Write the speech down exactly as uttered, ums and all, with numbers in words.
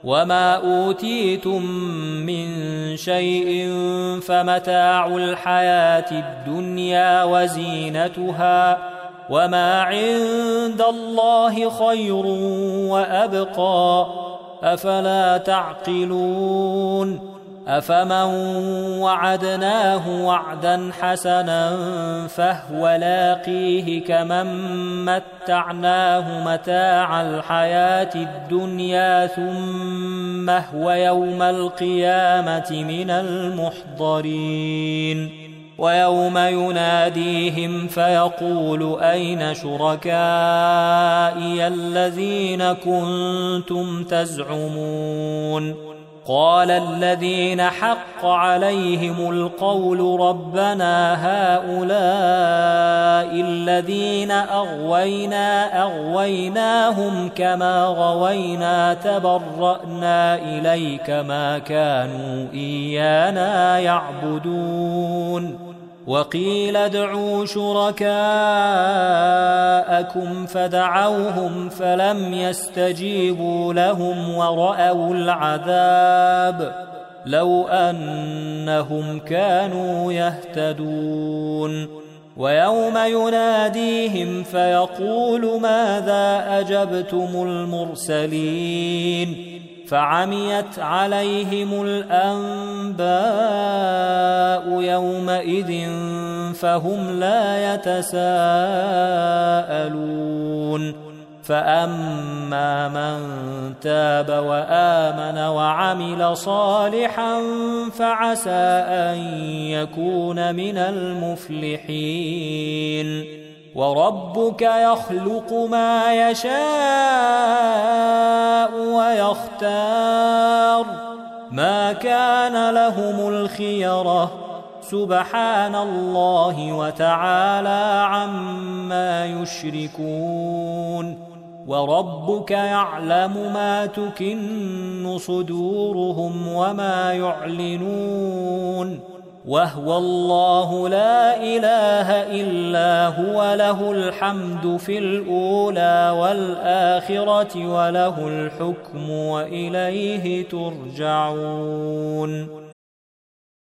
وما أوتيتم من شيء فمتاع الحياة الدنيا وزينتها وما عند الله خير وأبقى أفلا تعقلون أفمن وعدناه وعدا حسنا فهو لاقيه كمن متعناه متاع الحياة الدنيا ثم هو يوم القيامة من المحضرين ويوم يناديهم فيقول أين شركائي الذين كنتم تزعمون قال الذين حق عليهم القول ربنا هؤلاء الذين أغوينا أغويناهم كما غوينا تبرأنا إليك ما كانوا إيانا يعبدون وقيل ادعوا شركاءكم فدعوهم فلم يستجيبوا لهم ورأوا العذاب لو أنهم كانوا يهتدون ويوم يناديهم فيقول ماذا أجبتم المرسلين فعميت عليهم الأنباء يومئذ فهم لا يتساءلون فأما من تاب وآمن وعمل صالحا فعسى أن يكون من المفلحين وربك يخلق ما يشاء ويختار ما كان لهم الخيرة سبحان الله وتعالى عما يشركون وربك يعلم ما تكن صدورهم وما يعلنون وهو الله لا إله إلا هو له الحمد في الأولى والآخرة وله الحكم وإليه ترجعون.